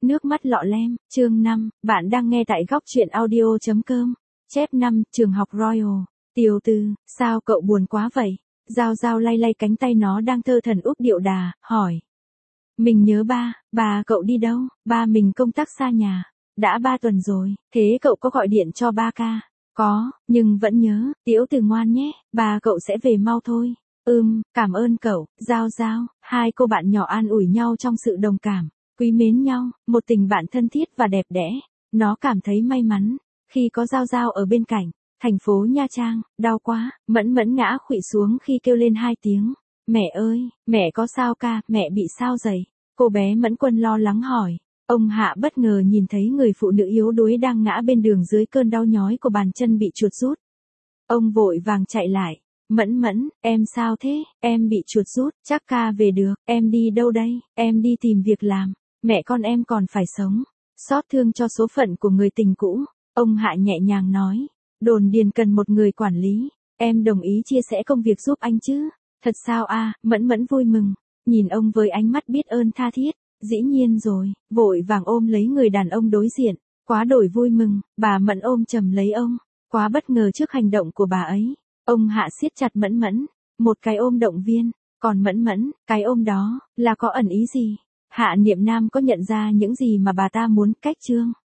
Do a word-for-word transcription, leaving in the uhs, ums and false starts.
Nước mắt lọ lem, chương năm, bạn đang nghe tại góc truyện audio chấm com. Chép năm, trường học Royal. Tiểu Từ, sao cậu buồn quá vậy? Giao Giao lay lay cánh tay nó đang thơ thẩn úp điệu đà, hỏi. Mình nhớ ba, ba cậu đi đâu? Ba mình công tác xa nhà. Đã ba tuần rồi, thế cậu có gọi điện cho ba ca? Có, nhưng vẫn nhớ, Tiểu Từ ngoan nhé, ba cậu sẽ về mau thôi. Ừm, cảm ơn cậu, Giao Giao. Hai cô bạn nhỏ an ủi nhau trong sự đồng cảm, quý mến nhau, một tình bạn thân thiết và đẹp đẽ. Nó cảm thấy may mắn khi có Giao Giao ở bên cạnh. Thành phố Nha Trang, đau quá, Mẫn Mẫn ngã khuỵu xuống khi kêu lên hai tiếng. Mẹ ơi, mẹ có sao ca, mẹ bị sao vậy? Cô bé Mẫn Quân lo lắng hỏi. Ông Hạ bất ngờ nhìn thấy người phụ nữ yếu đuối đang ngã bên đường dưới cơn đau nhói của bàn chân bị chuột rút. Ông vội vàng chạy lại. Mẫn Mẫn, em sao thế? Em bị chuột rút, chắc ca về được, em đi đâu đây? Em đi tìm việc làm, mẹ con em còn phải sống. Xót thương cho số phận của người tình cũ, ông Hạ nhẹ nhàng nói. Đồn điền cần một người quản lý, em đồng ý chia sẻ công việc giúp anh chứ? Thật sao a? Mẫn Mẫn vui mừng, nhìn ông với ánh mắt biết ơn tha thiết. Dĩ nhiên rồi, vội vàng ôm lấy người đàn ông đối diện. Quá đổi vui mừng, bà Mẫn ôm chầm lấy ông, quá bất ngờ trước hành động của bà ấy. Ông Hạ siết chặt Mẫn Mẫn, một cái ôm động viên, còn Mẫn Mẫn, cái ôm đó, là có ẩn ý gì? Hạ Niệm Nam có nhận ra những gì mà bà ta muốn cách chương?